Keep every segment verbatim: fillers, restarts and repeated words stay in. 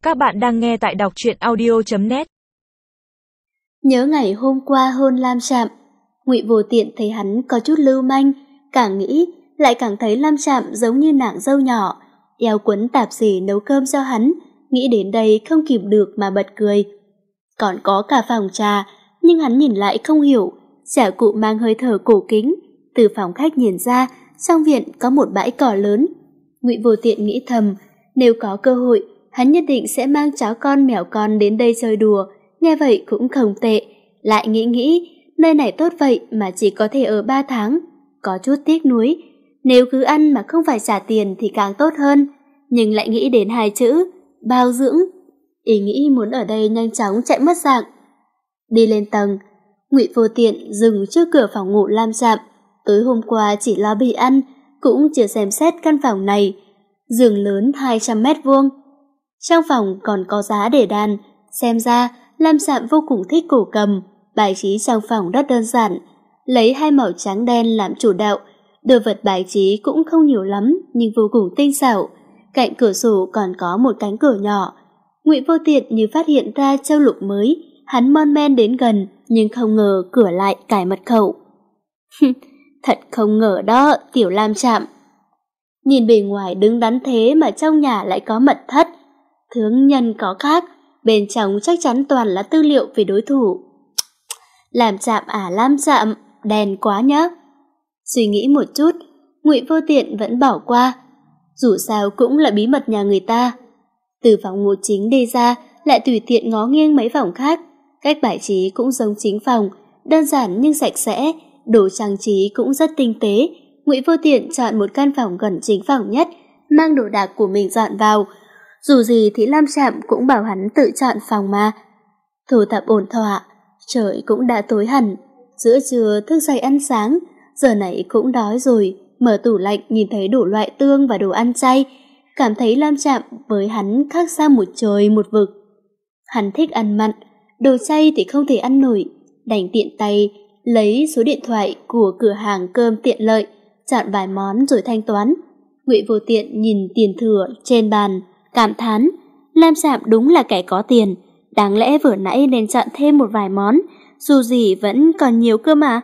Các bạn đang nghe tại đọc truyện audio chấm net. Nhớ ngày hôm qua hôn Lam Trạm, Ngụy Vô Tiện thấy hắn có chút lưu manh, càng nghĩ lại càng thấy Lam Trạm giống như nàng dâu nhỏ, eo quấn tạp dề nấu cơm cho hắn, nghĩ đến đây không kìm được mà bật cười. Còn có cả phòng trà, nhưng hắn nhìn lại không hiểu, chả cụ mang hơi thở cổ kính, từ phòng khách nhìn ra, trong viện có một bãi cỏ lớn. Ngụy Vô Tiện nghĩ thầm, nếu có cơ hội, hắn nhất định sẽ mang chó con mèo con đến đây chơi đùa, nghe vậy cũng không tệ. Lại nghĩ nghĩ, nơi này tốt vậy mà chỉ có thể ở ba tháng, có chút tiếc nuối. Nếu cứ ăn mà không phải trả tiền thì càng tốt hơn, nhưng lại nghĩ đến hai chữ, bao dưỡng. Ý nghĩ muốn ở đây nhanh chóng chạy mất dạng. Đi lên tầng, Ngụy Vô Tiện dừng trước cửa phòng ngủ Lam Trạm. Tối hôm qua chỉ lo bị ăn, cũng chưa xem xét căn phòng này. Giường lớn hai trăm mét vuông. Trong phòng còn có giá để đàn, xem ra Lam Trạm vô cùng thích cổ cầm. Bài trí trong phòng rất đơn giản, lấy hai màu trắng đen làm chủ đạo. Đồ vật bài trí cũng không nhiều lắm nhưng vô cùng tinh xảo. Cạnh cửa sổ còn có một cánh cửa nhỏ. Ngụy Vô Tiện như phát hiện ra châu lục mới, hắn mon men đến gần nhưng không ngờ cửa lại cài mật khẩu. Thật không ngờ đó, tiểu Lam Trạm. Nhìn bề ngoài đứng đắn thế mà trong nhà lại có mật thất. Thương nhân có khác, bên trong chắc chắn toàn là tư liệu về đối thủ. Lam Trạm à Lam Trạm, đèn quá nhá. Suy nghĩ một chút, Ngụy Vô Tiện vẫn bỏ qua. Dù sao cũng là bí mật nhà người ta. Từ phòng ngủ chính đi ra, lại tùy tiện ngó nghiêng mấy phòng khác. Cách bài trí cũng giống chính phòng, đơn giản nhưng sạch sẽ, đồ trang trí cũng rất tinh tế. Ngụy Vô Tiện chọn một căn phòng gần chính phòng nhất, mang đồ đạc của mình dọn vào. Dù gì thì Lam Trạm cũng bảo hắn tự chọn phòng mà. Thu thập ổn thỏa, trời cũng đã tối hẳn. Giữa trưa thức dậy ăn sáng, giờ này cũng đói rồi. Mở tủ lạnh nhìn thấy đủ loại tương và đồ ăn chay, cảm thấy Lam Trạm với hắn khác xa một trời một vực. Hắn thích ăn mặn, đồ chay thì không thể ăn nổi, đành tiện tay lấy số điện thoại của cửa hàng cơm tiện lợi, chọn vài món rồi thanh toán. Ngụy Vô Tiện nhìn tiền thừa trên bàn, cảm thán, Lam Trạm đúng là kẻ có tiền, đáng lẽ vừa nãy nên chọn thêm một vài món, dù gì vẫn còn nhiều cơ mà.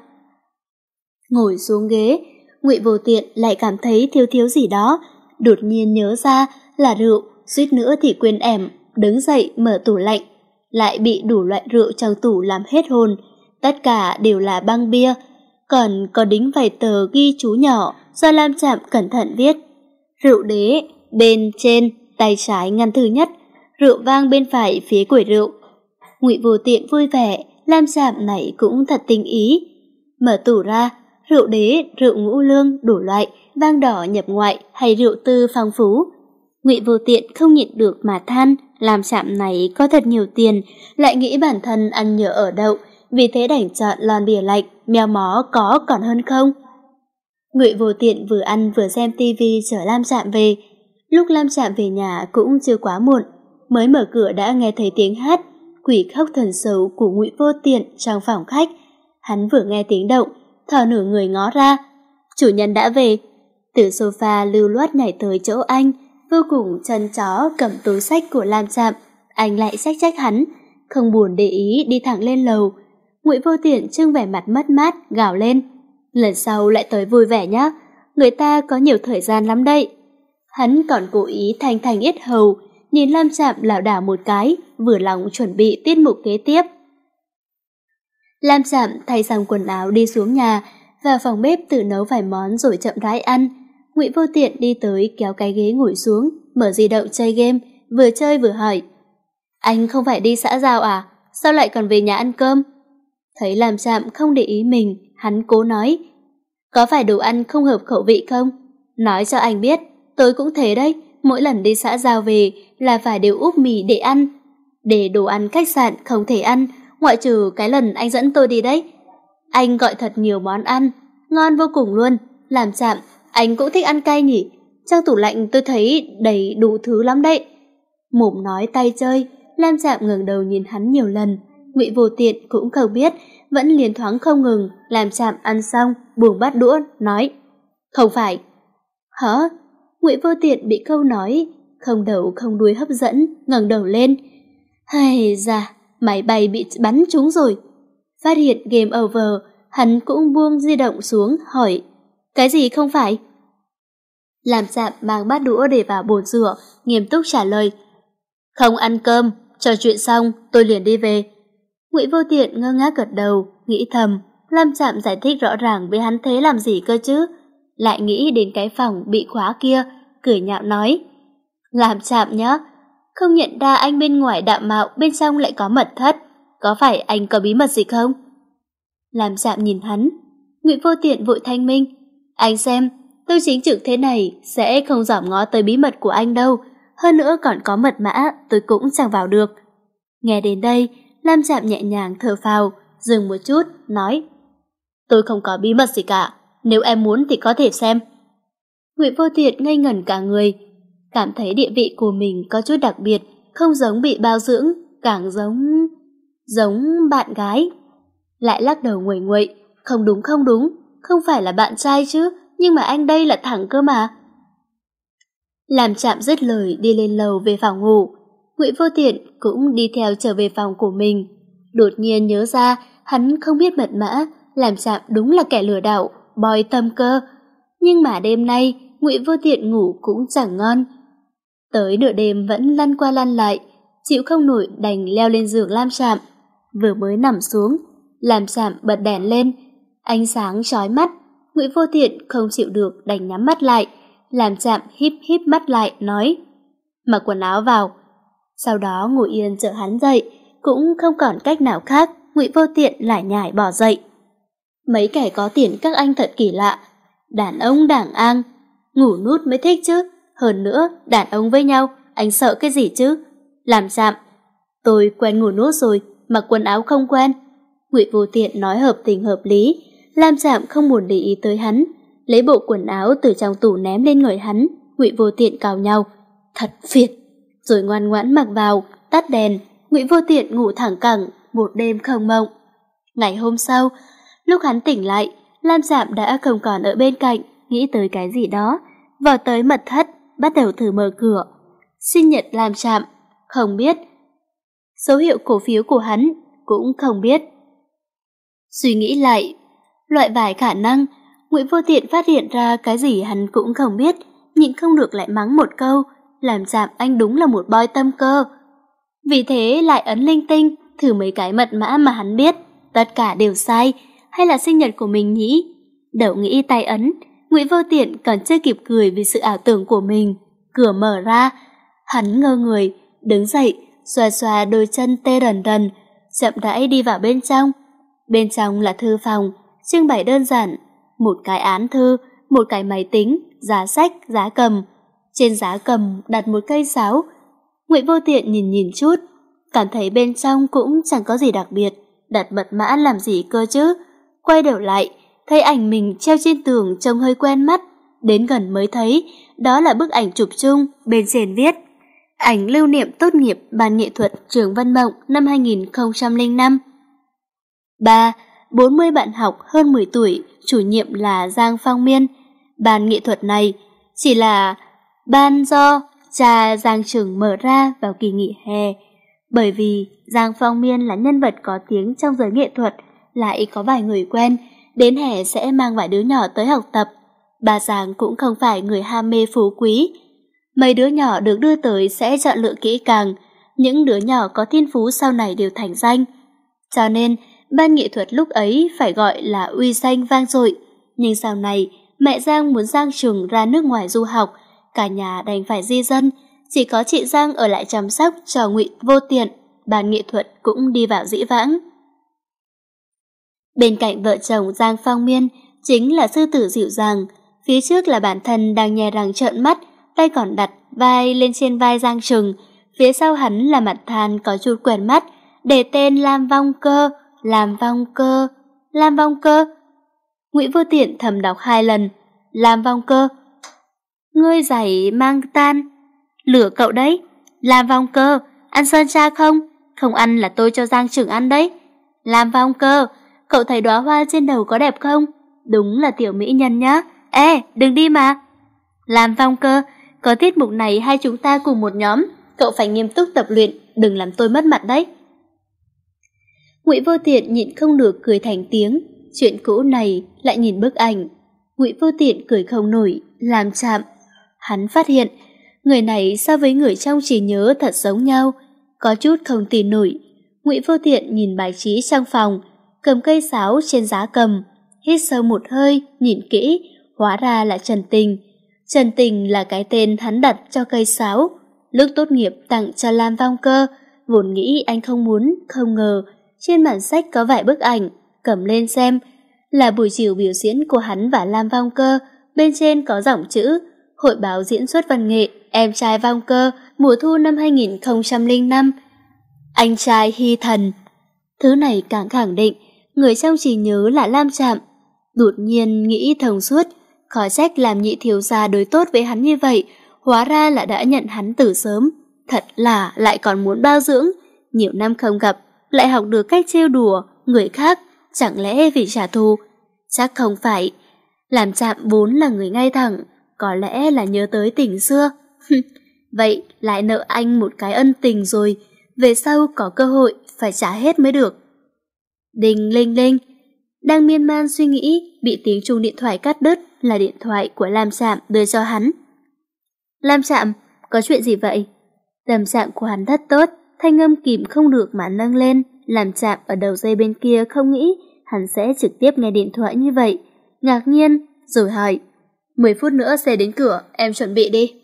Ngồi xuống ghế, Ngụy Vô Tiện lại cảm thấy thiếu thiếu gì đó, đột nhiên nhớ ra là rượu, suýt nữa thì quên ẻm, đứng dậy mở tủ lạnh, lại bị đủ loại rượu trong tủ làm hết hồn, tất cả đều là băng bia, còn có đính vài tờ ghi chú nhỏ do Lam Trạm cẩn thận viết. Rượu đế bên trên tay trái ngăn thứ nhất, rượu vang bên phải phía quầy rượu. Ngụy Vô Tiện vui vẻ, Lam Trạm này cũng thật tinh ý. Mở tủ ra, rượu đế, rượu ngũ lương đủ loại, vang đỏ nhập ngoại hay rượu tư phong phú. Ngụy Vô Tiện không nhịn được mà than, Lam Trạm này có thật nhiều tiền, lại nghĩ bản thân ăn nhờ ở đậu, vì thế đành chọn lon bia lạnh, mèo mó có còn hơn không. Ngụy Vô Tiện vừa ăn vừa xem tivi chở Lam Trạm về. Lúc Lam Trạm về nhà cũng chưa quá muộn, mới mở cửa đã nghe thấy tiếng hát quỷ khóc thần sầu của Ngụy Vô Tiện trong phòng khách. Hắn vừa nghe tiếng động, thò nửa người ngó ra, chủ nhân đã về. Từ sofa lưu loát nhảy tới chỗ anh, vô cùng chân chó cầm túi sách của Lam Trạm. Anh lại xách trách hắn, không buồn để ý đi thẳng lên lầu. Ngụy Vô Tiện trưng vẻ mặt mất mát, gào lên, lần sau lại tới vui vẻ nhá, người ta có nhiều thời gian lắm đây. Hắn còn cố ý thanh thanh yết hầu, nhìn Lam Trạm lảo đảo một cái, vừa lòng chuẩn bị tiết mục kế tiếp. Lam Trạm thay xong quần áo đi xuống nhà, vào phòng bếp tự nấu vài món rồi chậm rãi ăn. Ngụy Vô Tiện đi tới kéo cái ghế ngồi xuống, mở di động chơi game, vừa chơi vừa hỏi, anh không phải đi xã giao à, sao lại còn về nhà ăn cơm? Thấy Lam Trạm không để ý mình, hắn cố nói, có phải đồ ăn không hợp khẩu vị không? Nói cho anh biết, tôi cũng thế đấy, mỗi lần đi xã giao về là phải đều úp mì để ăn. Để đồ ăn khách sạn không thể ăn, ngoại trừ cái lần anh dẫn tôi đi đấy. Anh gọi thật nhiều món ăn, ngon vô cùng luôn. Lam Trạm, anh cũng thích ăn cay nhỉ? Trong tủ lạnh tôi thấy đầy đủ thứ lắm đấy. Mồm nói tay chơi, Lam Trạm ngẩng đầu nhìn hắn nhiều lần. Ngụy Vô Tiện cũng không biết, vẫn liền thoáng không ngừng. Lam Trạm ăn xong, buông bát đũa, nói, không phải. Hả? Ngụy Vô Tiện bị câu nói không đầu không đuôi hấp dẫn, ngẩng đầu lên. Hay da, máy bay bị bắn trúng rồi. Phát hiện game over, hắn cũng buông di động xuống hỏi, cái gì không phải? Làm Sạm mang bát đũa để vào bồn rửa, nghiêm túc trả lời, không ăn cơm, trò chuyện xong tôi liền đi về. Ngụy Vô Tiện ngơ ngác gật đầu, nghĩ thầm, Lam Sạm giải thích rõ ràng với hắn thế làm gì cơ chứ? Lại nghĩ đến cái phòng bị khóa kia, cười nhạo nói, Lam Sạm nhá, không nhận ra anh bên ngoài đạm mạo, bên trong lại có mật thất, có phải anh có bí mật gì không? Lam Sạm nhìn hắn, Ngụy Vô Tiện vội thanh minh, anh xem, tôi chính trực thế này sẽ không dòm ngó tới bí mật của anh đâu, hơn nữa còn có mật mã, tôi cũng chẳng vào được. Nghe đến đây, Lam Sạm nhẹ nhàng thở phào, dừng một chút, nói, tôi không có bí mật gì cả, nếu em muốn thì có thể xem. Ngụy Vô Tiện ngây ngẩn cả người, cảm thấy địa vị của mình có chút đặc biệt, không giống bị bao dưỡng, càng giống... giống bạn gái. Lại lắc đầu nguậy nguậy, không đúng không đúng, không phải là bạn trai chứ, nhưng mà anh đây là thẳng cơ mà. Làm Chạm dứt lời đi lên lầu về phòng ngủ, Ngụy Vô Tiện cũng đi theo trở về phòng của mình. Đột nhiên nhớ ra hắn không biết mật mã, Làm Chạm đúng là kẻ lừa đảo, bói tâm cơ. Nhưng mà đêm nay Ngụy Vô Tiện ngủ cũng chẳng ngon. Tới nửa đêm vẫn lăn qua lăn lại, chịu không nổi đành leo lên giường Lam Chạm. Vừa mới nằm xuống, Lam Chạm bật đèn lên, ánh sáng chói mắt. Ngụy Vô Tiện không chịu được đành nhắm mắt lại. Lam Chạm híp híp mắt lại nói, mặc quần áo vào. Sau đó ngồi yên chờ hắn dậy, cũng không còn cách nào khác, Ngụy Vô Tiện lải nhải bỏ dậy. Mấy kẻ có tiền các anh thật kỳ lạ, đàn ông đảng an, ngủ nút mới thích chứ, hơn nữa đàn ông với nhau, anh sợ cái gì chứ? Làm Chạm, tôi quen ngủ nút rồi, mặc quần áo không quen. Ngụy Vô Tiện nói hợp tình hợp lý, Lam Chạm không buồn để ý tới hắn, lấy bộ quần áo từ trong tủ ném lên người hắn. Ngụy Vô Tiện cào nhau, thật phiền, rồi ngoan ngoãn mặc vào, tắt đèn. Ngụy Vô Tiện ngủ thẳng cẳng, một đêm không mộng. Ngày hôm sau, lúc hắn tỉnh lại, Lam Chạm đã không còn ở bên cạnh, nghĩ tới cái gì đó, vào tới mật thất, bắt đầu thử mở cửa. Sinh nhật Lam Chạm, không biết. Số hiệu cổ phiếu của hắn, cũng không biết. Suy nghĩ lại, loại vài khả năng, Ngụy Vô Tiện phát hiện ra cái gì hắn cũng không biết, nhịn không được lại mắng một câu, Làm Chạm anh đúng là một boy tâm cơ. Vì thế lại ấn linh tinh, thử mấy cái mật mã mà hắn biết, tất cả đều sai, hay là sinh nhật của mình nhỉ? Đầu nghĩ tay ấn, Ngụy Vô Tiện còn chưa kịp cười vì sự ảo tưởng của mình. Cửa mở ra, hắn ngơ người, đứng dậy, xoa xoa đôi chân tê rần rần, chậm rãi đi vào bên trong. Bên trong là thư phòng, trưng bày đơn giản, một cái án thư, một cái máy tính, giá sách, giá cầm. Trên giá cầm đặt một cây sáo. Ngụy Vô Tiện nhìn nhìn chút, cảm thấy bên trong cũng chẳng có gì đặc biệt, đặt mật mã làm gì cơ chứ. Quay đầu lại, thấy ảnh mình treo trên tường trông hơi quen mắt, đến gần mới thấy đó là bức ảnh chụp chung, bên trên viết ảnh lưu niệm tốt nghiệp ban nghệ thuật trường Văn Mộng năm hai nghìn không trăm lẻ năm. Ba, bốn mươi bạn học hơn mười tuổi, chủ nhiệm là Giang Phong Miên. Ban nghệ thuật này chỉ là ban do cha Giang Trừng mở ra vào kỳ nghỉ hè. Bởi vì Giang Phong Miên là nhân vật có tiếng trong giới nghệ thuật, lại có vài người quen, đến hè sẽ mang vài đứa nhỏ tới học tập. Bà Giang cũng không phải người ham mê phú quý. Mấy đứa nhỏ được đưa tới sẽ chọn lựa kỹ càng, những đứa nhỏ có thiên phú sau này đều thành danh. Cho nên, ban nghệ thuật lúc ấy phải gọi là uy danh vang dội. Nhưng sau này, mẹ Giang muốn Giang Trừng ra nước ngoài du học, cả nhà đành phải di dân, chỉ có chị Giang ở lại chăm sóc cho Ngụy Vô Tiện, ban nghệ thuật cũng đi vào dĩ vãng. Bên cạnh vợ chồng Giang Phong Miên chính là sư tử dịu dàng, phía trước là bản thân đang nhè răng trợn mắt, tay còn đặt vai lên trên vai Giang Trừng, phía sau hắn là mặt than có chút quen mắt, để tên Lam Vong Cơ, Lam Vong Cơ, Lam Vong Cơ. Ngụy Vô Tiện thầm đọc hai lần, Lam Vong Cơ. Ngươi giày mang tan, lửa cậu đấy. Lam Vong Cơ, ăn sơn tra không? Không ăn là tôi cho Giang Trừng ăn đấy. Lam Vong Cơ, cậu thấy đóa hoa trên đầu có đẹp không? Đúng là tiểu mỹ nhân nhá. Ê, đừng đi mà. Lam Vong Cơ, có tiết mục này hai chúng ta cùng một nhóm, cậu phải nghiêm túc tập luyện, đừng làm tôi mất mặt đấy. Ngụy Vô Tiện nhịn không được cười thành tiếng, chuyện cũ này lại nhìn bức ảnh. Ngụy Vô Tiện cười không nổi, làm chạm. Hắn phát hiện, người này so với người trong trí nhớ thật giống nhau, có chút không tin nổi. Ngụy Vô Tiện nhìn bài trí trong phòng, cầm cây sáo trên giá cầm, hít sâu một hơi, nhìn kỹ, hóa ra là Trần Tình. Trần Tình là cái tên hắn đặt cho cây sáo, lúc tốt nghiệp tặng cho Lam Vong Cơ, vốn nghĩ anh không muốn, không ngờ trên bản sách có vài bức ảnh, cầm lên xem, là buổi chiều biểu diễn của hắn và Lam Vong Cơ, bên trên có dòng chữ Hội báo diễn xuất văn nghệ Em trai Vong Cơ mùa thu năm hai nghìn không trăm lẻ năm. Anh trai Hy Thần. Thứ này càng khẳng định người trong trí nhớ là Lam Trạm. Đột nhiên nghĩ thông suốt, khó trách làm nhị thiếu gia đối tốt với hắn như vậy, hóa ra là đã nhận hắn từ sớm. Thật là lại còn muốn bao dưỡng, nhiều năm không gặp, lại học được cách trêu đùa người khác, chẳng lẽ vì trả thù? Chắc không phải. Làm Trạm vốn là người ngay thẳng, có lẽ là nhớ tới tình xưa. Vậy lại nợ anh một cái ân tình rồi, về sau có cơ hội phải trả hết mới được. Đinh linh linh. Đang miên man suy nghĩ, bị tiếng chuông điện thoại cắt đứt, là điện thoại của Lam Trạm đưa cho hắn. Lam Trạm, có chuyện gì vậy? Tâm trạng của hắn rất tốt, thanh âm kìm không được mà nâng lên. Lam Trạm ở đầu dây bên kia không nghĩ hắn sẽ trực tiếp nghe điện thoại như vậy, ngạc nhiên rồi hỏi: mười phút nữa xe đến cửa, em chuẩn bị đi.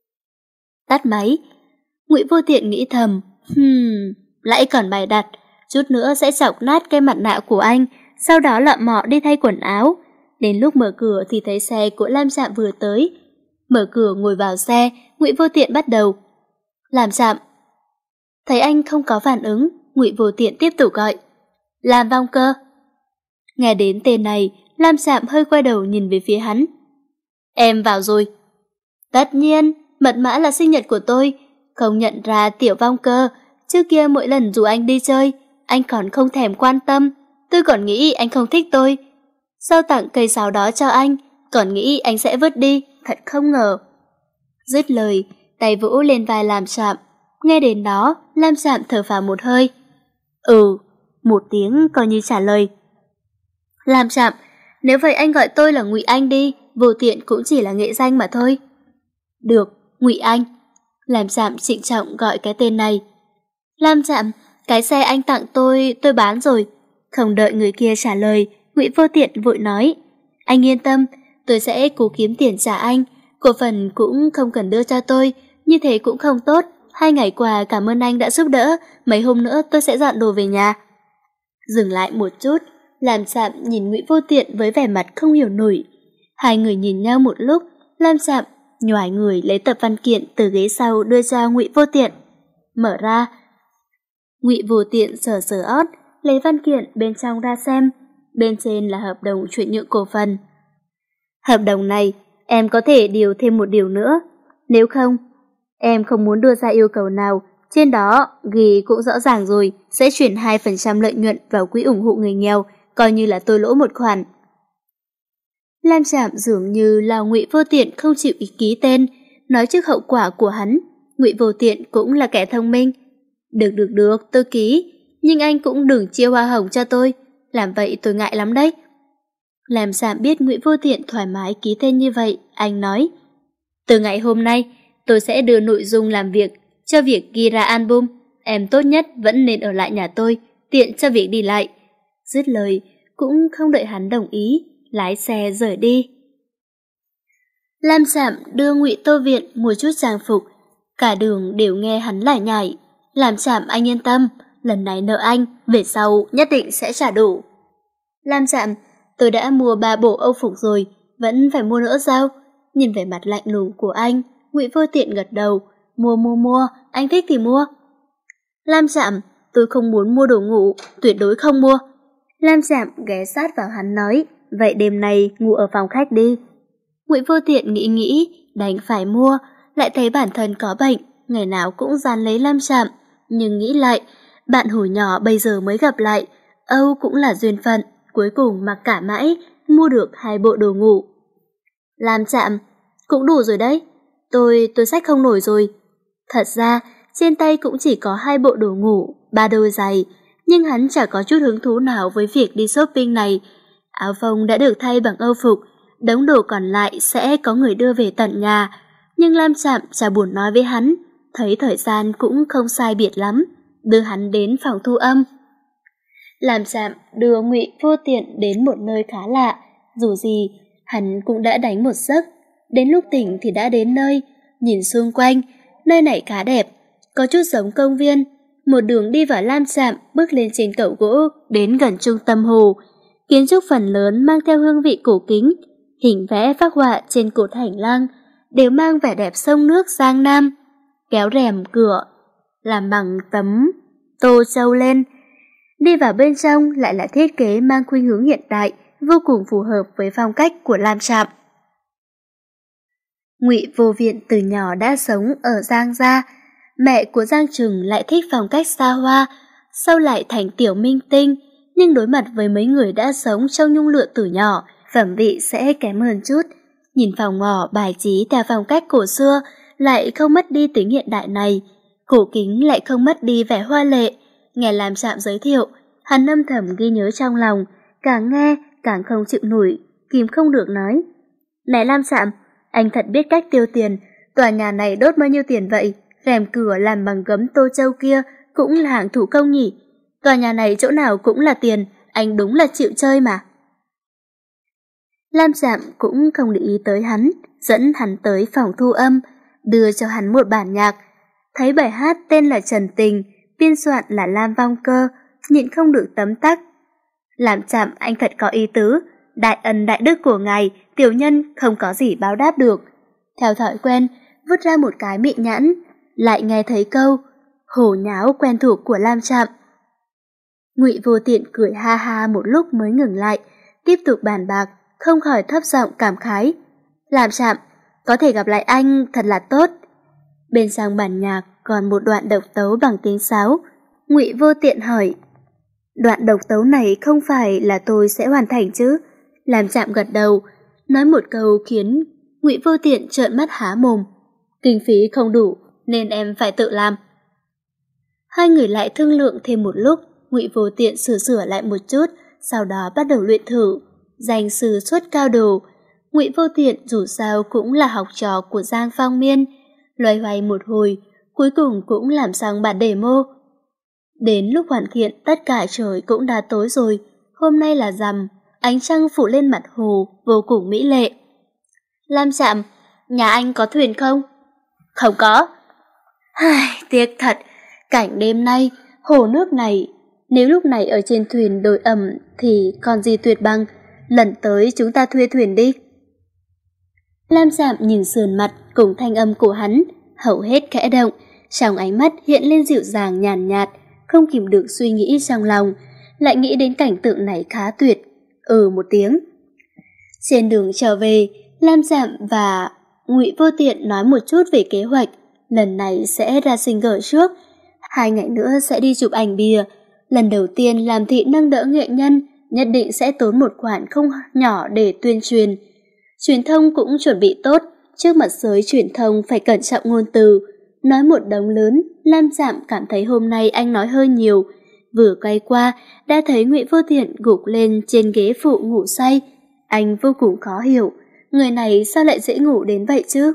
Tắt máy. Ngụy Vô Tiện nghĩ thầm, hmm, lại còn bài đặt, chút nữa sẽ chọc nát cái mặt nạ của anh, sau đó lậm mọ đi thay quần áo. Đến lúc mở cửa thì thấy xe của Lam Trạm vừa tới. Mở cửa ngồi vào xe, Ngụy Vô Tiện bắt đầu. Lam Trạm. Thấy anh không có phản ứng, Ngụy Vô Tiện tiếp tục gọi. Lam Vong Cơ. Nghe đến tên này, Lam Trạm hơi quay đầu nhìn về phía hắn. Em vào rồi. Tất nhiên, mật mã là sinh nhật của tôi, không nhận ra Tiểu Vong Cơ. Trước kia mỗi lần dù anh đi chơi, anh còn không thèm quan tâm, tôi còn nghĩ anh không thích tôi. Sau tặng cây sáo đó cho anh, còn nghĩ anh sẽ vứt đi, thật không ngờ. Dứt lời, tay vỗ lên vai Lam Trạm. Nghe đến đó, Lam Trạm thở phào một hơi. Ừ, một tiếng coi như trả lời. Lam Trạm, nếu vậy anh gọi tôi là Ngụy Anh đi, Vô Tiện cũng chỉ là nghệ danh mà thôi. Được, Ngụy Anh. Lam Trạm trịnh trọng gọi cái tên này. Lam Trạm, cái xe anh tặng tôi, tôi bán rồi. Không đợi người kia trả lời, Ngụy Vô Tiện vội nói. Anh yên tâm, tôi sẽ cố kiếm tiền trả anh. Cổ phần cũng không cần đưa cho tôi, như thế cũng không tốt. Hai ngày qua cảm ơn anh đã giúp đỡ, mấy hôm nữa tôi sẽ dọn đồ về nhà. Dừng lại một chút, Lam Trạm nhìn Ngụy Vô Tiện với vẻ mặt không hiểu nổi. Hai người nhìn nhau một lúc, Lam Trạm nhoài người lấy tập văn kiện từ ghế sau đưa cho Ngụy Vô Tiện. Mở ra. Ngụy Vô Tiện sờ sờ ót, lấy văn kiện bên trong ra xem. Bên trên là hợp đồng chuyển nhượng cổ phần. Hợp đồng này, em có thể điều thêm một điều nữa. Nếu không, em không muốn đưa ra yêu cầu nào. Trên đó, ghi cũng rõ ràng rồi, sẽ chuyển hai phần trăm lợi nhuận vào quỹ ủng hộ người nghèo, coi như là tôi lỗ một khoản. Lam Trạm dường như là Ngụy Vô Tiện không chịu ý ký tên, nói trước hậu quả của hắn. Ngụy Vô Tiện cũng là kẻ thông minh. Được được được, tôi ký, nhưng anh cũng đừng chia hoa hồng cho tôi, làm vậy tôi ngại lắm đấy. Lam Trạm biết Ngụy Vô Tiện thoải mái ký tên như vậy, anh nói. Từ ngày hôm nay, tôi sẽ đưa nội dung làm việc cho việc ghi ra album, em tốt nhất vẫn nên ở lại nhà tôi, tiện cho việc đi lại. Dứt lời, cũng không đợi hắn đồng ý, lái xe rời đi. Lam Trạm đưa Ngụy Tô Viện mua chút trang phục, cả đường đều nghe hắn lải nhải. Lam Trạm anh yên tâm, lần này nợ anh, về sau nhất định sẽ trả đủ. Lam Trạm, tôi đã mua ba bộ âu phục rồi, vẫn phải mua nữa sao? Nhìn vẻ mặt lạnh lùng của anh, Ngụy Vô Tiện gật đầu. Mua mua mua, anh thích thì mua. Lam Trạm, tôi không muốn mua đồ ngủ, tuyệt đối không mua. Lam Trạm ghé sát vào hắn nói, vậy đêm nay ngủ ở phòng khách đi. Ngụy Vô Tiện nghĩ nghĩ, đành phải mua, lại thấy bản thân có bệnh, ngày nào cũng dán lấy Lam Trạm. Nhưng nghĩ lại, bạn hồi nhỏ bây giờ mới gặp lại, Âu cũng là duyên phận, cuối cùng mặc cả mãi, mua được hai bộ đồ ngủ. Lam Trạm, cũng đủ rồi đấy. Tôi, tôi xách không nổi rồi. Thật ra, trên tay cũng chỉ có hai bộ đồ ngủ, ba đôi giày, nhưng hắn chả có chút hứng thú nào với việc đi shopping này. Áo phông đã được thay bằng âu phục, đống đồ còn lại sẽ có người đưa về tận nhà. Nhưng Lam Trạm chả buồn nói với hắn, thấy thời gian cũng không sai biệt lắm, đưa hắn đến phòng thu âm. Lam Trạm đưa Ngụy Vô Tiện đến một nơi khá lạ, dù gì hắn cũng đã đánh một giấc, đến lúc tỉnh thì đã đến nơi. Nhìn xung quanh, nơi này khá đẹp, có chút giống công viên. Một đường đi vào Lam Trạm, bước lên trên cầu gỗ đến gần trung tâm hồ. Kiến trúc phần lớn mang theo hương vị cổ kính, hình vẽ phác họa trên cột hành lang đều mang vẻ đẹp sông nước Giang Nam. Kéo rèm cửa làm bằng tấm tô châu lên. Đi vào bên trong lại là thiết kế mang khuynh hướng hiện đại, vô cùng phù hợp với phong cách của Lam Trạm. Ngụy Vô Viện từ nhỏ đã sống ở Giang Gia. Mẹ của Giang Trừng lại thích phong cách xa hoa, sau lại thành tiểu minh tinh, nhưng đối mặt với mấy người đã sống trong nhung lụa từ nhỏ, phẩm vị sẽ kém hơn chút. Nhìn phòng ngỏ bài trí theo phong cách cổ xưa, lại không mất đi tính hiện đại này. Cổ kính lại không mất đi vẻ hoa lệ. Nghe Lam Trạm giới thiệu, hắn âm thầm ghi nhớ trong lòng, càng nghe càng không chịu nổi, kìm không được nói. Này Lam Trạm, anh thật biết cách tiêu tiền, tòa nhà này đốt bao nhiêu tiền vậy? Rèm cửa làm bằng gấm tô châu kia cũng là hàng thủ công nhỉ? Tòa nhà này chỗ nào cũng là tiền, anh đúng là chịu chơi mà. Lam Trạm cũng không để ý tới hắn, dẫn hắn tới phòng thu âm, đưa cho hắn một bản nhạc. Thấy bài hát tên là Trần Tình, biên soạn là Lam Vong Cơ, nhịn không được tấm tắc. Lam Trạm, anh thật có ý tứ, đại ân đại đức của ngài, tiểu nhân không có gì báo đáp được. Theo thói quen, vứt ra một cái mị nhãn, lại nghe thấy câu hổ nháo quen thuộc của Lam Trạm. Ngụy Vô Tiện cười ha ha một lúc mới ngừng lại, tiếp tục bàn bạc, không khỏi thấp giọng cảm khái. Lam Trạm, có thể gặp lại anh thật là tốt. Bên trong bản nhạc còn một đoạn độc tấu bằng tiếng sáo. Ngụy Vô Tiện hỏi, đoạn độc tấu này không phải là tôi sẽ hoàn thành chứ? Lam Trạm gật đầu, nói một câu khiến Ngụy Vô Tiện trợn mắt há mồm. Kinh phí không đủ nên em phải tự làm. Hai người lại thương lượng thêm một lúc. Ngụy Vô Tiện sửa sửa lại một chút, sau đó bắt đầu luyện thử, giành sư xuất cao đồ. Ngụy Vô Tiện dù sao cũng là học trò của Giang Phong Miên, loay hoay một hồi, cuối cùng cũng làm xong bản demo. Đến lúc hoàn thiện, tất cả trời cũng đã tối rồi. Hôm nay là rằm, ánh trăng phủ lên mặt hồ vô cùng mỹ lệ. Lam Trạm, nhà anh có thuyền không? Không có. Ai, tiếc thật, cảnh đêm nay, hồ nước này, nếu lúc này ở trên thuyền đổi ẩm thì còn gì tuyệt bằng, lần tới chúng ta thuê thuyền đi. Lam Trạm nhìn sườn mặt cùng thanh âm của hắn, hầu hết khẽ động, trong ánh mắt hiện lên dịu dàng nhàn nhạt, không kìm được suy nghĩ trong lòng, lại nghĩ đến cảnh tượng này khá tuyệt, ừ một tiếng. Trên đường trở về, Lam Trạm và Ngụy Vô Tiện nói một chút về kế hoạch, lần này sẽ ra single trước, hai ngày nữa sẽ đi chụp ảnh bìa. Lần đầu tiên làm thị nâng đỡ nghệ nhân, nhất định sẽ tốn một khoản không nhỏ để tuyên truyền. Truyền thông cũng chuẩn bị tốt, trước mặt giới truyền thông phải cẩn trọng ngôn từ. Nói một đống lớn, Lam Trạm cảm thấy hôm nay anh nói hơi nhiều. Vừa quay qua, đã thấy Ngụy Vô Tiện gục lên trên ghế phụ ngủ say. Anh vô cùng khó hiểu, người này sao lại dễ ngủ đến vậy chứ?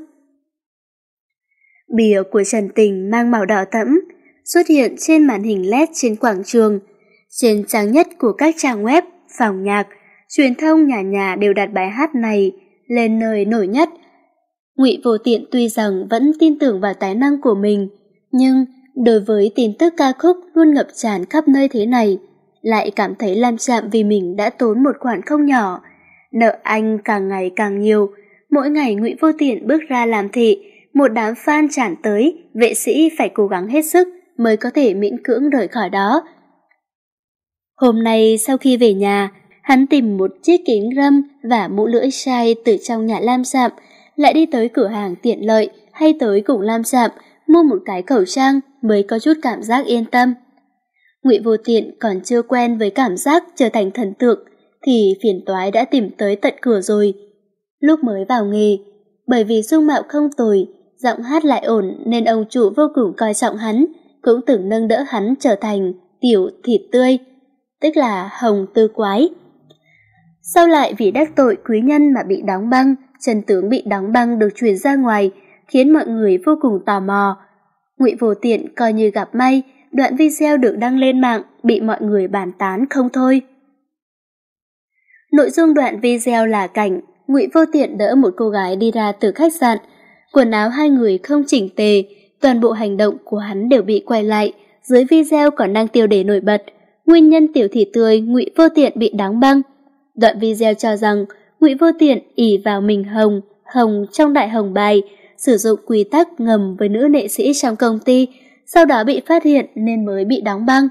Bìa của Trần Tình mang màu đỏ thẫm, xuất hiện trên màn hình led trên quảng trường. Trên trang nhất của các trang web, phòng nhạc, truyền thông nhà nhà đều đặt bài hát này lên nơi nổi nhất. Ngụy Vô Tiện tuy rằng vẫn tin tưởng vào tài năng của mình, nhưng đối với tin tức ca khúc luôn ngập tràn khắp nơi thế này, lại cảm thấy Lam Trạm vì mình đã tốn một khoản không nhỏ. Nợ anh càng ngày càng nhiều, mỗi ngày Ngụy Vô Tiện bước ra làm thị, một đám fan tràn tới, vệ sĩ phải cố gắng hết sức mới có thể miễn cưỡng rời khỏi đó. Hôm nay sau khi về nhà, hắn tìm một chiếc kính râm và mũ lưỡi chai từ trong nhà Lam Trạm, lại đi tới cửa hàng tiện lợi hay tới cùng Lam Trạm mua một cái khẩu trang mới có chút cảm giác yên tâm. Ngụy Vô Tiện còn chưa quen với cảm giác trở thành thần tượng thì phiền toái đã tìm tới tận cửa rồi. Lúc mới vào nghề, bởi vì dung mạo không tồi giọng hát lại ổn nên ông chủ vô cùng coi trọng hắn, cũng từng nâng đỡ hắn trở thành tiểu thịt tươi, tức là hồng tư quái. Sau lại vì đắc tội quý nhân mà bị đóng băng, chân tướng bị đóng băng được truyền ra ngoài, khiến mọi người vô cùng tò mò. Ngụy Vô Tiện coi như gặp may, đoạn video được đăng lên mạng bị mọi người bàn tán không thôi. Nội dung đoạn video là cảnh Ngụy Vô Tiện đỡ một cô gái đi ra từ khách sạn, quần áo hai người không chỉnh tề, toàn bộ hành động của hắn đều bị quay lại, dưới video còn đăng tiêu đề nổi bật, nguyên nhân tiểu thị tươi Ngụy Vô Tiện bị đóng băng. Đoạn video cho rằng Ngụy Vô Tiện ỷ vào mình hồng, hồng trong đại hồng bài, sử dụng quy tắc ngầm với nữ nghệ sĩ trong công ty, sau đó bị phát hiện nên mới bị đóng băng.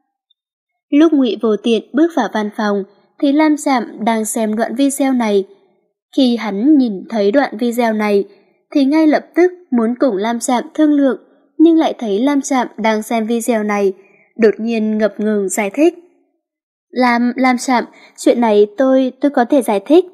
Lúc Ngụy Vô Tiện bước vào văn phòng thì Lam Trạm đang xem đoạn video này. Khi hắn nhìn thấy đoạn video này thì ngay lập tức muốn cùng Lam Trạm thương lượng, nhưng lại thấy Lam Trạm đang xem video này, đột nhiên ngập ngừng giải thích. Lam, Lam Trạm, chuyện này tôi, tôi có thể giải thích.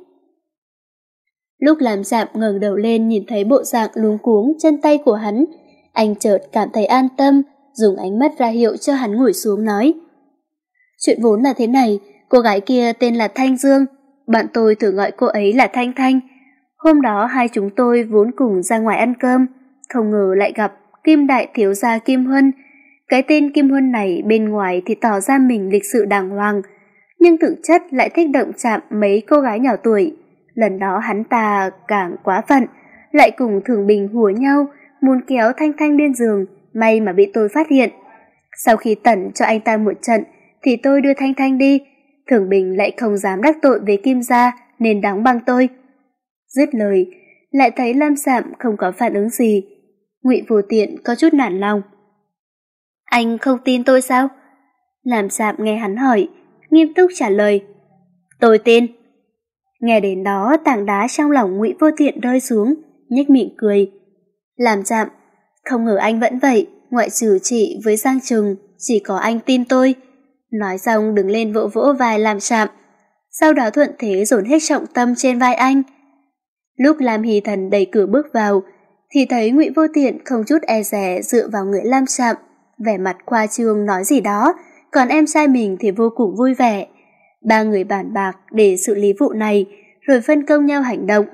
Lúc Lam Trạm ngẩng đầu lên nhìn thấy bộ dạng luống cuống chân tay của hắn, anh chợt cảm thấy an tâm, dùng ánh mắt ra hiệu cho hắn ngồi xuống nói. Chuyện vốn là thế này, cô gái kia tên là Thanh Dương, bạn tôi thường gọi cô ấy là Thanh Thanh. Hôm đó hai chúng tôi vốn cùng ra ngoài ăn cơm, không ngờ lại gặp Kim Đại Thiếu gia Kim Huân. Cái tên Kim Huân này bên ngoài thì tỏ ra mình lịch sự đàng hoàng, nhưng thực chất lại thích động chạm mấy cô gái nhỏ tuổi. Lần đó hắn ta càng quá phận, lại cùng Thường Bình hùa nhau, muốn kéo Thanh Thanh lên giường, may mà bị tôi phát hiện. Sau khi tẩn cho anh ta một trận, thì tôi đưa Thanh Thanh đi. Thường Bình lại không dám đắc tội với Kim gia nên đóng băng tôi. Dứt lời, lại thấy Lam Trạm không có phản ứng gì. Ngụy Vô Tiện có chút nản lòng. Anh không tin tôi sao? Lam Trạm nghe hắn hỏi, nghiêm túc trả lời. Tôi tin. Nghe đến đó, tảng đá trong lòng Ngụy Vô Tiện rơi xuống, nhếch miệng cười. Lam Trạm, không ngờ anh vẫn vậy, ngoại trừ chị với Giang Trừng, chỉ có anh tin tôi. Nói xong đứng lên vỗ vỗ vai Lam Trạm, sau đó thuận thế dồn hết trọng tâm trên vai anh. Lúc Lam Hy Thần đẩy cửa bước vào, thì thấy Ngụy Vô Tiện không chút e dè dựa vào người Lam Trạm, vẻ mặt khoa trương nói gì đó, còn em trai mình thì vô cùng vui vẻ. Ba người bàn bạc để xử lý vụ này, rồi phân công nhau hành động.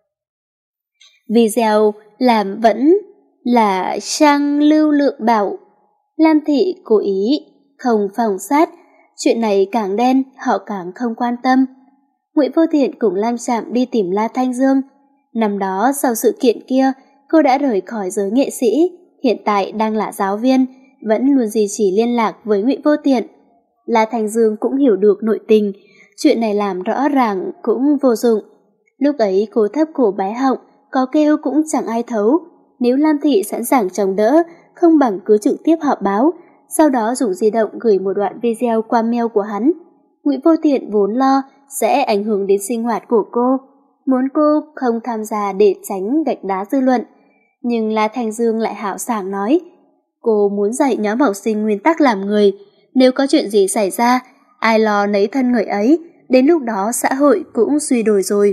Video làm vẫn là Trang Lưu Lượng bảo Lam Thị cố ý không phòng sát, chuyện này càng đen họ càng không quan tâm. Ngụy Vô Tiện cùng Lam Trạm đi tìm La Thanh Dương. Năm đó sau sự kiện kia, cô đã rời khỏi giới nghệ sĩ, hiện tại đang là giáo viên, vẫn luôn duy trì liên lạc với Ngụy Vô Tiện. La Thanh Dương cũng hiểu được nội tình, chuyện này làm rõ ràng cũng vô dụng. Lúc ấy cô thấp cổ bái họng, có kêu cũng chẳng ai thấu. Nếu Lam Thị sẵn sàng chống đỡ, không bằng cứ trực tiếp họp báo, sau đó dùng di động gửi một đoạn video qua mail của hắn. Ngụy Vô Tiện vốn lo sẽ ảnh hưởng đến sinh hoạt của cô, muốn cô không tham gia để tránh gạch đá dư luận. Nhưng La Thanh Dương lại hảo sảng nói, cô muốn dạy nhóm học sinh nguyên tắc làm người, nếu có chuyện gì xảy ra, ai lo nấy thân người ấy, đến lúc đó xã hội cũng suy đồi rồi.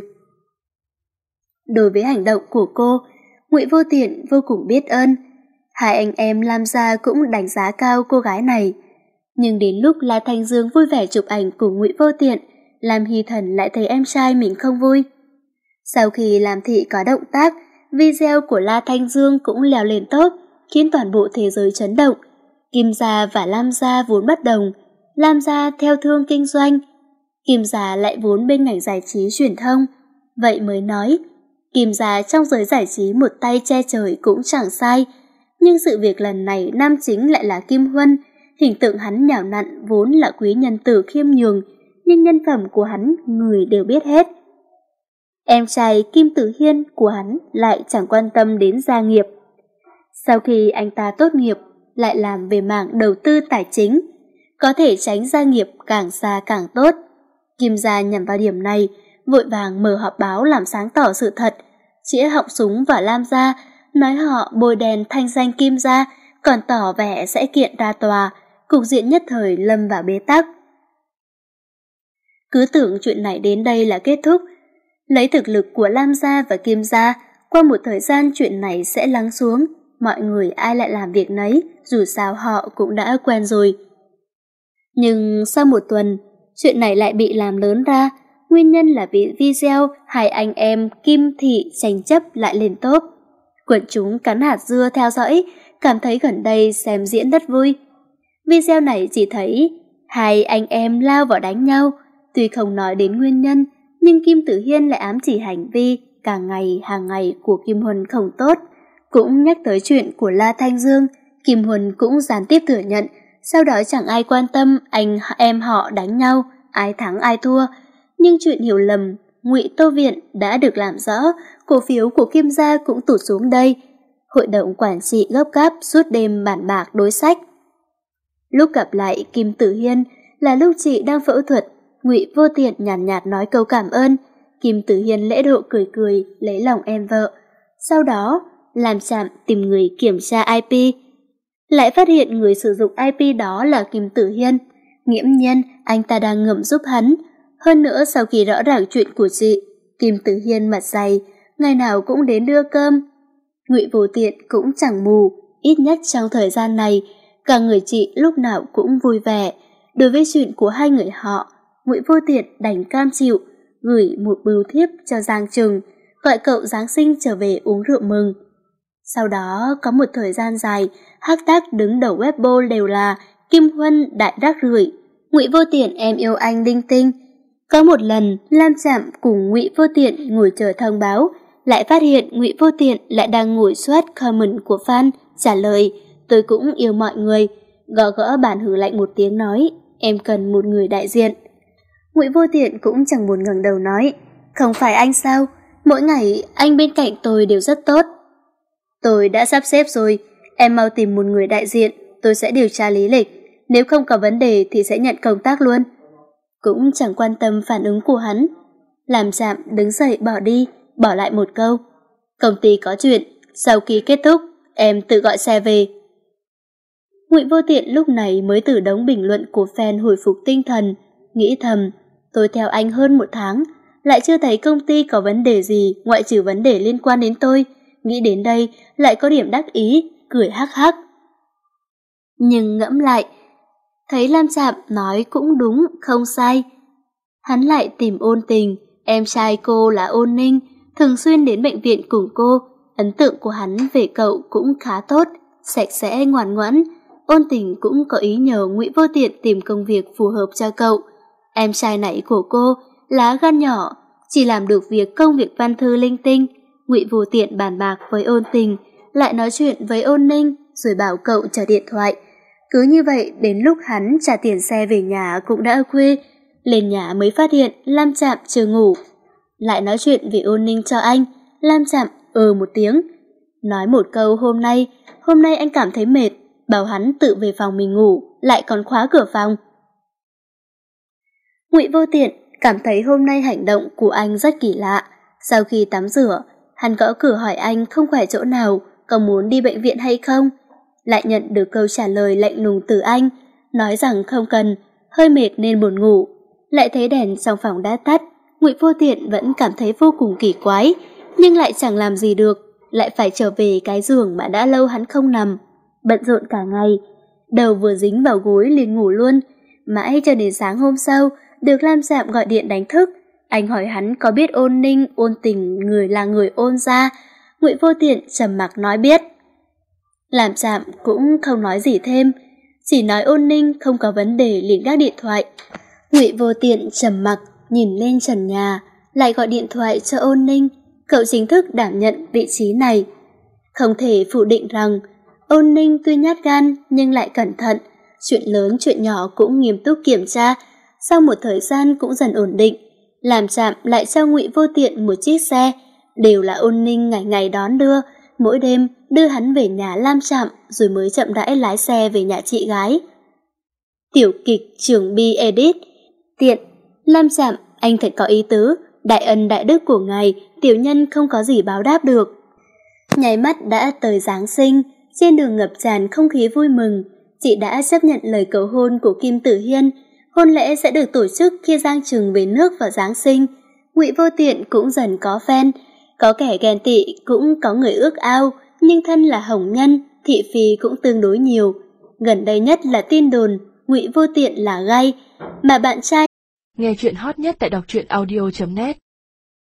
Đối với hành động của cô, Ngụy Vô Tiện vô cùng biết ơn. Hai anh em Lam gia cũng đánh giá cao cô gái này. Nhưng đến lúc La Thanh Dương vui vẻ chụp ảnh cùng Ngụy Vô Tiện, Lam Hy Thần lại thấy em trai mình không vui. Sau khi Lam Thị có động tác, video của La Thanh Dương cũng leo lên top, khiến toàn bộ thế giới chấn động. Kim gia và Lam gia vốn bất đồng, Lam gia theo thương kinh doanh, Kim gia lại vốn bên ngành giải trí truyền thông. Vậy mới nói, Kim gia trong giới giải trí một tay che trời cũng chẳng sai. Nhưng sự việc lần này nam chính lại là Kim Huân, hình tượng hắn nhào nặn vốn là quý nhân tử khiêm nhường, nhưng nhân phẩm của hắn người đều biết hết. Em trai Kim Tử Hiên của hắn lại chẳng quan tâm đến gia nghiệp. Sau khi anh ta tốt nghiệp, lại làm về mảng đầu tư tài chính, có thể tránh gia nghiệp càng xa càng tốt. Kim gia nhằm vào điểm này, vội vàng mở họp báo làm sáng tỏ sự thật, chĩa họng súng vào Lam gia, nói họ bôi đen thanh danh Kim gia, còn tỏ vẻ sẽ kiện ra tòa, cục diện nhất thời lâm vào bế tắc. Cứ tưởng chuyện này đến đây là kết thúc, lấy thực lực của Lam gia và Kim gia, qua một thời gian chuyện này sẽ lắng xuống, mọi người ai lại làm việc nấy, dù sao họ cũng đã quen rồi. Nhưng sau một tuần, chuyện này lại bị làm lớn ra, nguyên nhân là vì video hai anh em Kim Thị tranh chấp lại lên top. Quần chúng cắn hạt dưa theo dõi, cảm thấy gần đây xem diễn rất vui. Video này chỉ thấy hai anh em lao vào đánh nhau, tuy không nói đến nguyên nhân, nhưng Kim Tử Hiên lại ám chỉ hành vi càng ngày hàng ngày của Kim Huân không tốt. Cũng nhắc tới chuyện của La Thanh Dương, Kim Huân cũng gián tiếp thừa nhận, sau đó chẳng ai quan tâm anh em họ đánh nhau, ai thắng ai thua. Nhưng chuyện hiểu lầm, Ngụy Tô Viện đã được làm rõ, cổ phiếu của Kim gia cũng tụt xuống đây. Hội đồng quản trị gấp gáp suốt đêm bàn bạc đối sách. Lúc gặp lại Kim Tử Hiên là lúc chị đang phẫu thuật, Ngụy Vô Tiện nhàn nhạt, nhạt nói câu cảm ơn. Kim Tử Hiên lễ độ cười cười, lấy lòng em vợ. Sau đó, làm chạm tìm người kiểm tra i pê. Lại phát hiện người sử dụng i pê đó là Kim Tử Hiên. Nghiễm nhiên, anh ta đang ngầm giúp hắn. Hơn nữa sau khi rõ ràng chuyện của chị, Kim Tử Hiên mặt dày, ngày nào cũng đến đưa cơm. Ngụy Vô Tiện cũng chẳng mù, ít nhất trong thời gian này, cả người chị lúc nào cũng vui vẻ. Đối với chuyện của hai người họ, Ngụy Vô Tiện đành cam chịu, gửi một bưu thiếp cho Giang Trừng, gọi cậu Giáng sinh trở về uống rượu mừng. Sau đó có một thời gian dài, hashtag đứng đầu Weibo đều là Kim Huân đại đắc rưởi, Ngụy Vô Tiện em yêu anh linh tinh. Có một lần, Lam Trạm cùng Ngụy Vô Tiện ngồi chờ thông báo, lại phát hiện Ngụy Vô Tiện lại đang ngồi soát comment của fan, trả lời, tôi cũng yêu mọi người, gõ gõ bàn hử lạnh một tiếng nói, em cần một người đại diện. Ngụy Vô Tiện cũng chẳng buồn ngẩng đầu nói, không phải anh sao, mỗi ngày anh bên cạnh tôi đều rất tốt. Tôi đã sắp xếp rồi, em mau tìm một người đại diện, tôi sẽ điều tra lý lịch, nếu không có vấn đề thì sẽ nhận công tác luôn. Cũng chẳng quan tâm phản ứng của hắn. Làm chạm đứng dậy bỏ đi, bỏ lại một câu, công ty có chuyện, sau khi kết thúc, em tự gọi xe về. Ngụy Vô Tiện lúc này mới từ đống bình luận của fan hồi phục tinh thần, nghĩ thầm, tôi theo anh hơn một tháng, lại chưa thấy công ty có vấn đề gì ngoại trừ vấn đề liên quan đến tôi. Nghĩ đến đây, lại có điểm đắc ý, cười hắc hắc. Nhưng ngẫm lại, thấy Lam Trạm nói cũng đúng, không sai. Hắn lại tìm Ôn Tình, em trai cô là Ôn Ninh, thường xuyên đến bệnh viện cùng cô. Ấn tượng của hắn về cậu cũng khá tốt, sạch sẽ ngoan ngoãn. Ôn Tình cũng có ý nhờ Ngụy Vô Tiện tìm công việc phù hợp cho cậu. Em trai này của cô, lá gan nhỏ, chỉ làm được việc công việc văn thư linh tinh. Ngụy Vô Tiện bàn bạc với Ôn Tình, lại nói chuyện với Ôn Ninh, rồi bảo cậu trả điện thoại. Cứ như vậy, đến lúc hắn trả tiền xe về nhà cũng đã khuya, lên nhà mới phát hiện Lam Trạm chưa ngủ. Lại nói chuyện về Ôn Ninh cho anh, Lam Trạm ừ một tiếng. Nói một câu hôm nay, hôm nay anh cảm thấy mệt, bảo hắn tự về phòng mình ngủ, lại còn khóa cửa phòng. Ngụy Vô Tiện cảm thấy hôm nay hành động của anh rất kỳ lạ. Sau khi tắm rửa, hắn gõ cửa hỏi anh không khỏe chỗ nào, có muốn đi bệnh viện hay không. Lại nhận được câu trả lời lạnh lùng từ anh, nói rằng không cần, hơi mệt nên buồn ngủ. Lại thấy đèn trong phòng đã tắt, Ngụy Vô Tiện vẫn cảm thấy vô cùng kỳ quái, nhưng lại chẳng làm gì được, lại phải trở về cái giường mà đã lâu hắn không nằm. Bận rộn cả ngày, đầu vừa dính vào gối liền ngủ luôn, mãi cho đến sáng hôm sau, được Lam Trạm gọi điện đánh thức. Anh hỏi hắn có biết Ôn Ninh, Ôn Tình người là người Ôn gia. Ngụy Vô Tiện trầm mặc nói biết. Lam Trạm cũng không nói gì thêm, chỉ nói Ôn Ninh không có vấn đề liền gác điện thoại. Ngụy Vô Tiện trầm mặc nhìn lên trần nhà, lại gọi điện thoại cho Ôn Ninh, cậu chính thức đảm nhận vị trí này. Không thể phủ định rằng Ôn Ninh tuy nhát gan nhưng lại cẩn thận, chuyện lớn chuyện nhỏ cũng nghiêm túc kiểm tra, sau một thời gian cũng dần ổn định. Làm Trạm lại cho Ngụy Vô Tiện một chiếc xe, đều là Ôn Ninh ngày ngày đón đưa, mỗi đêm đưa hắn về nhà Lam Trạm rồi mới chậm rãi lái xe về nhà chị gái. Tiểu kịch Trường Bi edit. Tiện, Lam Trạm, anh thật có ý tứ, đại ân đại đức của ngài, tiểu nhân không có gì báo đáp được. Nháy mắt đã tới Giáng sinh, trên đường ngập tràn không khí vui mừng, chị đã chấp nhận lời cầu hôn của Kim Tử Hiên. Hôn lễ sẽ được tổ chức khi Giang Trừng về nước vào Giáng sinh. Ngụy Vô Tiện cũng dần có fan. có kẻ ghen tị cũng có người ước ao, nhưng thân là hồng nhân, thị phi cũng tương đối nhiều. Gần đây nhất là tin đồn Ngụy Vô Tiện là gay, mà bạn trai. Nghe chuyện hot nhất tại đọc truyện audio chấm net.